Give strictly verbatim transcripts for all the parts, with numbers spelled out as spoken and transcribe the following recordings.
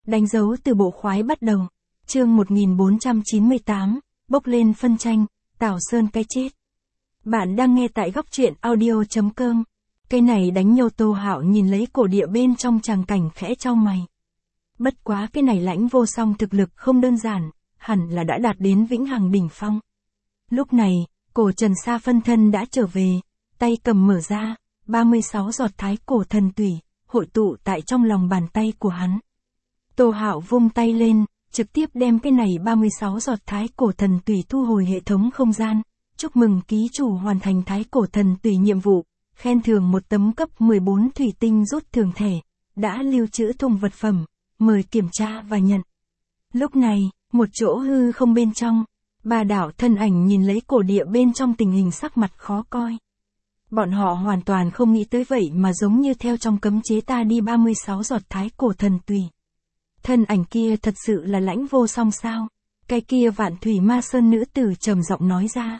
Đánh dấu từ bộ khoái bắt đầu. Chương một nghìn bốn trăm chín mươi tám, bốc lên phân tranh, Tào Sơn cái chết. Bạn đang nghe tại góc truyện audio chấm com. Cây này đánh nhau. Tô Hạo nhìn lấy cổ địa bên trong tràng cảnh khẽ chau mày. Bất quá cái này Lãnh Vô Song thực lực không đơn giản, hẳn là đã đạt đến vĩnh hằng đỉnh phong. Lúc này, cổ Trần Sa phân thân đã trở về, tay cầm mở ra, ba mươi sáu giọt thái cổ thần tủy, hội tụ tại trong lòng bàn tay của hắn. Tô Hạo vung tay lên, trực tiếp đem cái này ba mươi sáu giọt thái cổ thần tủy thu hồi hệ thống không gian. Chúc mừng ký chủ hoàn thành thái cổ thần tủy nhiệm vụ, khen thưởng một tấm cấp mười bốn thủy tinh rút thường thể, đã lưu trữ thùng vật phẩm, mời kiểm tra và nhận. Lúc này, một chỗ hư không bên trong, ba đạo thân ảnh nhìn lấy cổ địa bên trong tình hình sắc mặt khó coi. Bọn họ hoàn toàn không nghĩ tới vậy mà giống như theo trong cấm chế ta đi ba mươi sáu giọt thái cổ thần tùy. Thân ảnh kia thật sự là Lãnh Vô Song sao? Cái kia Vạn Thủy Ma Sơn nữ tử trầm giọng nói ra.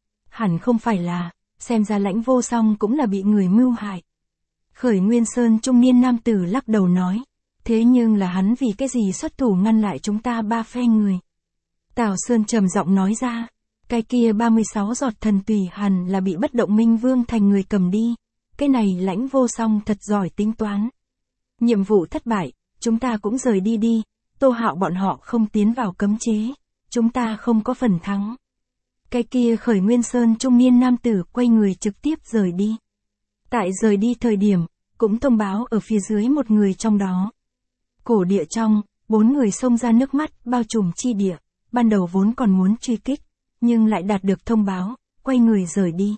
Hẳn không phải là, xem ra Lãnh Vô Song cũng là bị người mưu hại. Khởi Nguyên Sơn trung niên nam tử lắc đầu nói. Thế nhưng là hắn vì cái gì xuất thủ ngăn lại chúng ta ba phe người? Tào Sơn trầm giọng nói ra. Cái kia ba mươi sáu giọt thần tùy hẳn là bị Bất Động Minh Vương thành người cầm đi. Cái này Lãnh Vô Song thật giỏi tính toán. Nhiệm vụ thất bại, chúng ta cũng rời đi đi. Tô Hạo bọn họ không tiến vào cấm chế, chúng ta không có phần thắng. Cái kia Khởi Nguyên Sơn trung niên nam tử quay người trực tiếp rời đi. Tại rời đi thời điểm, cũng thông báo ở phía dưới một người trong đó. Cổ địa trong, bốn người xông ra nước mắt bao trùm chi địa, ban đầu vốn còn muốn truy kích, nhưng lại đạt được thông báo, quay người rời đi.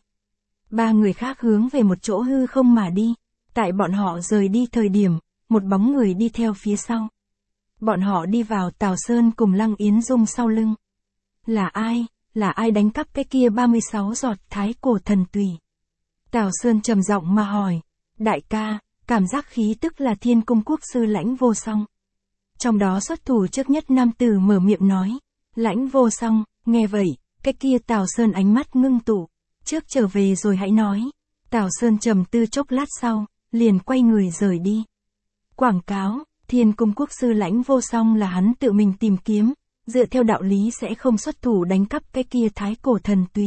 Ba người khác hướng về một chỗ hư không mà đi, tại bọn họ rời đi thời điểm, một bóng người đi theo phía sau. Bọn họ đi vào Tào Sơn cùng Lăng Yến Dung sau lưng. Là ai, là ai đánh cắp cái kia ba mươi sáu giọt thái cổ thần tùy? Tào Sơn trầm giọng mà hỏi. Đại ca, cảm giác khí tức là Thiên Cung Quốc sư Lãnh Vô Song. Trong đó xuất thủ trước nhất nam tử mở miệng nói. Lãnh Vô Song, nghe vậy, cái kia Tào Sơn ánh mắt ngưng tụ. Trước trở về rồi hãy nói. Tào Sơn trầm tư chốc lát sau, liền quay người rời đi. Quảng cáo, Thiên Cung Quốc sư Lãnh Vô Song là hắn tự mình tìm kiếm, dựa theo đạo lý sẽ không xuất thủ đánh cắp cái kia thái cổ thần tùy.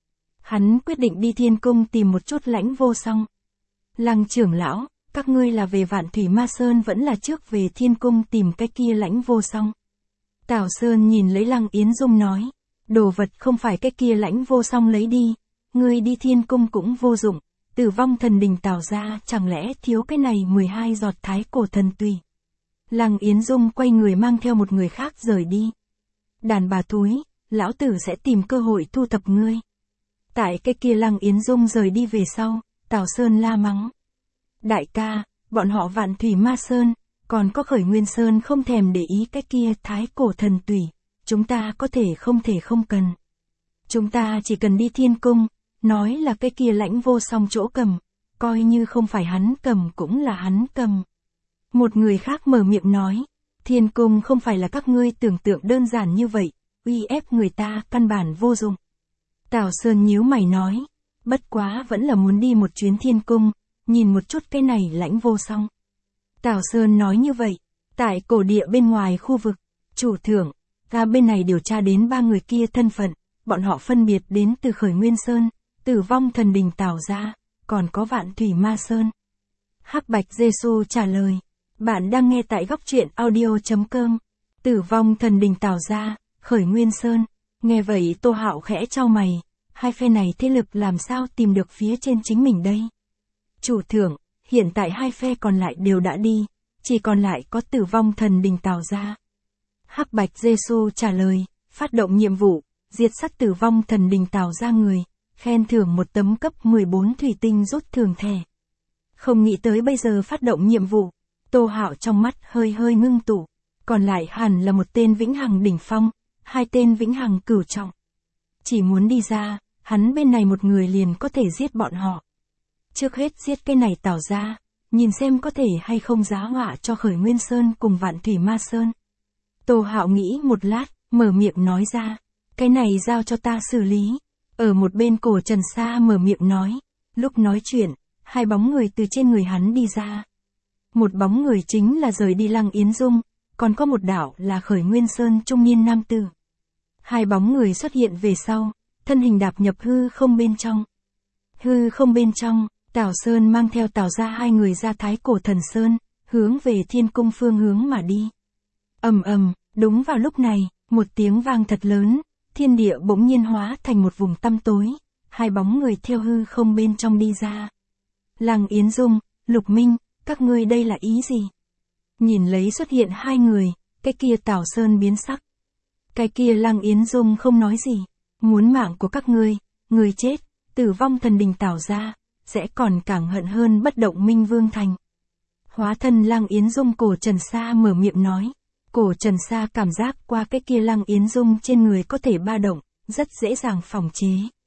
Hắn quyết định đi Thiên Cung tìm một chút Lãnh Vô Song. Lăng trưởng lão, các ngươi là về Vạn Thủy Ma Sơn vẫn là trước về Thiên Cung tìm cái kia Lãnh Vô Song? Tào Sơn nhìn lấy Lăng Yến Dung nói, đồ vật không phải cái kia Lãnh Vô Song lấy đi, ngươi đi Thiên Cung cũng vô dụng, Tử Vong Thần Đình Tào ra chẳng lẽ thiếu cái này mười hai giọt thái cổ thần tùy. Lăng Yến Dung quay người mang theo một người khác rời đi. Đàn bà thúi, lão tử sẽ tìm cơ hội thu thập ngươi. Tại cái kia Lăng Yến Dung rời đi về sau, Tào Sơn la mắng. Đại ca, bọn họ Vạn Thủy Ma Sơn, còn có Khởi Nguyên Sơn không thèm để ý cái kia thái cổ thần tùy, chúng ta có thể không thể không cần. Chúng ta chỉ cần đi Thiên Cung, nói là cái kia Lãnh Vô Song chỗ cầm, coi như không phải hắn cầm cũng là hắn cầm. Một người khác mở miệng nói, Thiên Cung không phải là các ngươi tưởng tượng đơn giản như vậy, uy ép người ta căn bản vô dụng. Tào Sơn nhíu mày nói, bất quá vẫn là muốn đi một chuyến Thiên Cung, nhìn một chút cái này Lãnh Vô Song. Tào Sơn nói như vậy, tại cổ địa bên ngoài khu vực, chủ thưởng, ga bên này điều tra đến ba người kia thân phận, bọn họ phân biệt đến từ Khởi Nguyên Sơn, Tử Vong Thần Đình Tào ra, còn có Vạn Thủy Ma Sơn. Hắc Bạch Giê-xu trả lời, bạn đang nghe tại góc truyện audio chấm com. Tử Vong Thần Đình Tào ra, Khởi Nguyên Sơn. Nghe vậy Tô Hạo khẽ chau mày, hai phe này thế lực làm sao tìm được phía trên chính mình đây? Chủ thưởng, hiện tại hai phe còn lại đều đã đi, chỉ còn lại có Tử Vong Thần Đình Tào ra. Hắc Bạch Giê-xu trả lời, phát động nhiệm vụ, diệt sát Tử Vong Thần Đình Tào ra người, khen thưởng một tấm cấp mười bốn thủy tinh rút thường thẻ. Không nghĩ tới bây giờ phát động nhiệm vụ, Tô Hạo trong mắt hơi hơi ngưng tụ, còn lại hẳn là một tên vĩnh hằng đỉnh phong, hai tên vĩnh hằng cửu trọng. Chỉ muốn đi ra, hắn bên này một người liền có thể giết bọn họ. Trước hết giết cái này Tào ra, nhìn xem có thể hay không giá họa cho Khởi Nguyên Sơn cùng Vạn Thủy Ma Sơn. Tô Hạo nghĩ một lát, mở miệng nói ra, cái này giao cho ta xử lý. Ở một bên cổ Trần Sa mở miệng nói, lúc nói chuyện, hai bóng người từ trên người hắn đi ra. Một bóng người chính là rời đi Lăng Yến Dung, còn có một đạo là Khởi Nguyên Sơn trung niên nam tử. Hai bóng người xuất hiện về sau, thân hình đạp nhập hư không bên trong. Hư không bên trong, Tào Sơn mang theo Tào gia hai người ra Thái Cổ Thần Sơn, hướng về Thiên Cung phương hướng mà đi. Ầm ầm, đúng vào lúc này, một tiếng vang thật lớn, thiên địa bỗng nhiên hóa thành một vùng tăm tối, hai bóng người theo hư không bên trong đi ra. Lăng Yến Dung, Lục Minh, các ngươi đây là ý gì? Nhìn lấy xuất hiện hai người, cái kia Tào Sơn biến sắc. Cái kia Lăng Yến Dung không nói gì, muốn mạng của các ngươi, người chết, tử vong thần đình Tào gia, sẽ còn càng hận hơn bất động Minh Vương Thành. Hóa thân Lăng Yến Dung Cổ Trần Sa mở miệng nói. Cổ Trần Sa cảm giác qua cái kia Lăng Yến Dung trên người có thể ba động, rất dễ dàng phòng chế.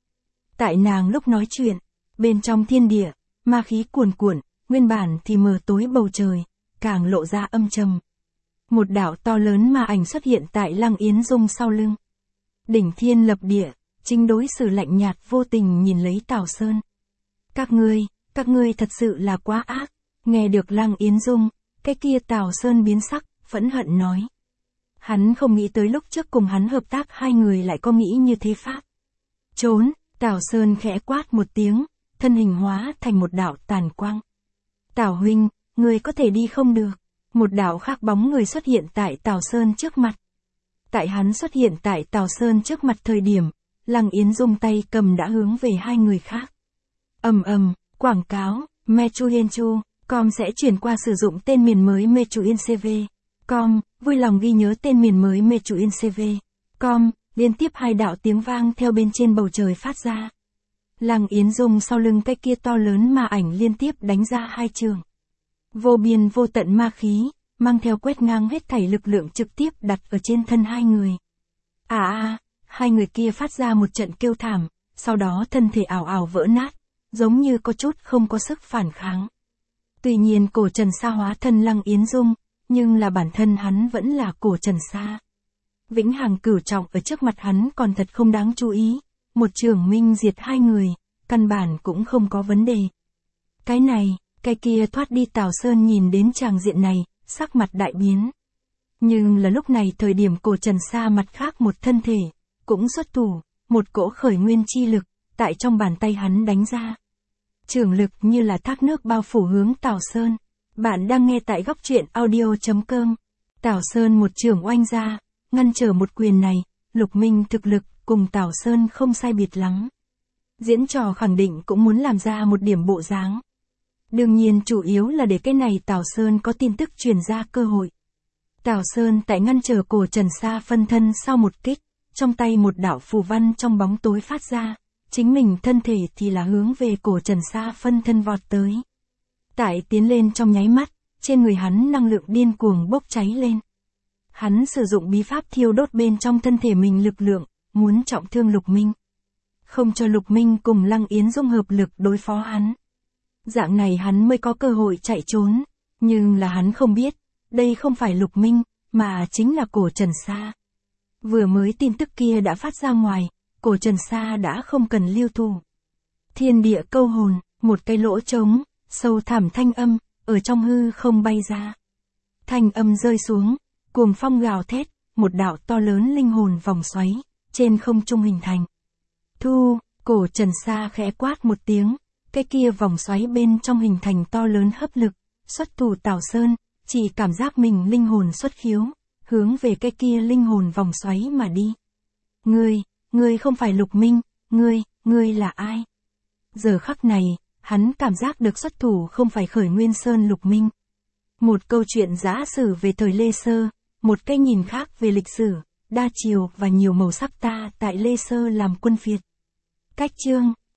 Tại nàng lúc nói chuyện, bên trong thiên địa, ma khí cuồn cuộn, nguyên bản thì mờ tối bầu trời, càng lộ ra âm trầm. Một đạo to lớn ma ảnh xuất hiện tại Lăng Yến Dung sau lưng. Đỉnh thiên lập địa, chính đối xử lạnh nhạt vô tình nhìn lấy Tào Sơn. Các ngươi, các ngươi thật sự là quá ác. Nghe được Lăng Yến Dung, cái kia Tào Sơn biến sắc, phẫn hận nói. Hắn không nghĩ tới lúc trước cùng hắn hợp tác hai người lại có nghĩ như thế pháp. Trốn, Tào Sơn khẽ quát một tiếng, thân hình hóa thành một đạo tàn quang. Tào huynh, người có thể đi không được. Một đạo khác bóng người xuất hiện tại Tào Sơn trước mặt. Tại hắn xuất hiện tại Tào Sơn trước mặt thời điểm, Lăng Yến Dung tay cầm đã hướng về hai người khác. Ầm ầm, quảng cáo, Mechuyenchu, com sẽ chuyển qua sử dụng tên miền mới Mechuincv. Com, vui lòng ghi nhớ tên miền mới Mechuincv. Com, liên tiếp hai đạo tiếng vang theo bên trên bầu trời phát ra. Lăng Yến Dung sau lưng cái kia to lớn ma ảnh liên tiếp đánh ra hai trường. Vô biên vô tận ma khí, mang theo quét ngang hết thảy lực lượng trực tiếp đặt ở trên thân hai người. À à, hai người kia phát ra một trận kêu thảm, sau đó thân thể ảo ảo vỡ nát, giống như có chút không có sức phản kháng. Tuy nhiên Cổ Trần Sa hóa thân Lăng Yến Dung, nhưng là bản thân hắn vẫn là Cổ Trần Sa. Vĩnh hằng cửu trọng ở trước mặt hắn còn thật không đáng chú ý, một trường minh diệt hai người, căn bản cũng không có vấn đề. Cái này, cái kia thoát đi Tào Sơn nhìn đến tràng diện này, sắc mặt đại biến. Nhưng là lúc này thời điểm Cổ Trần Sa mặt khác một thân thể, cũng xuất thủ, một cỗ khởi nguyên chi lực, tại trong bàn tay hắn đánh ra. Trường lực như là thác nước bao phủ hướng Tào Sơn. Bạn đang nghe tại góc truyện audio chấm com. Tào Sơn một trường oanh ra, ngăn trở một quyền này, Lục Minh thực lực cùng Tào Sơn không sai biệt lắm. Diễn trò khẳng định cũng muốn làm ra một điểm bộ dáng. Đương nhiên chủ yếu là để cái này Tào Sơn có tin tức truyền ra cơ hội. Tào Sơn tại ngăn trở Cổ Trần Sa phân thân sau một kích, trong tay một đạo phù văn trong bóng tối phát ra, chính mình thân thể thì là hướng về Cổ Trần Sa phân thân vọt tới. Tại tiến lên trong nháy mắt, trên người hắn năng lượng điên cuồng bốc cháy lên. Hắn sử dụng bí pháp thiêu đốt bên trong thân thể mình lực lượng, muốn trọng thương Lục Minh. Không cho Lục Minh cùng Lăng Yến Dung hợp lực đối phó hắn. Dạng này hắn mới có cơ hội chạy trốn, nhưng là hắn không biết, đây không phải Lục Minh, mà chính là Cổ Trần Sa. Vừa mới tin tức kia đã phát ra ngoài, Cổ Trần Sa đã không cần lưu thủ. Thiên địa câu hồn, một cái lỗ trống, sâu thẳm thanh âm, ở trong hư không bay ra. Thanh âm rơi xuống, cuồng phong gào thét, một đạo to lớn linh hồn vòng xoáy, trên không trung hình thành. Thu, Cổ Trần Sa khẽ quát một tiếng, cái kia vòng xoáy bên trong hình thành to lớn hấp lực, xuất thủ Tào Sơn, chỉ cảm giác mình linh hồn xuất khiếu, hướng về cái kia linh hồn vòng xoáy mà đi. Ngươi, ngươi không phải Lục Minh, ngươi, ngươi là ai? Giờ khắc này, hắn cảm giác được xuất thủ không phải Khởi Nguyên Sơn Lục Minh. Một câu chuyện giả sử về thời Lê Sơ, một cái nhìn khác về lịch sử, đa chiều và nhiều màu sắc ta tại Lê Sơ làm quân phiệt. Cách chương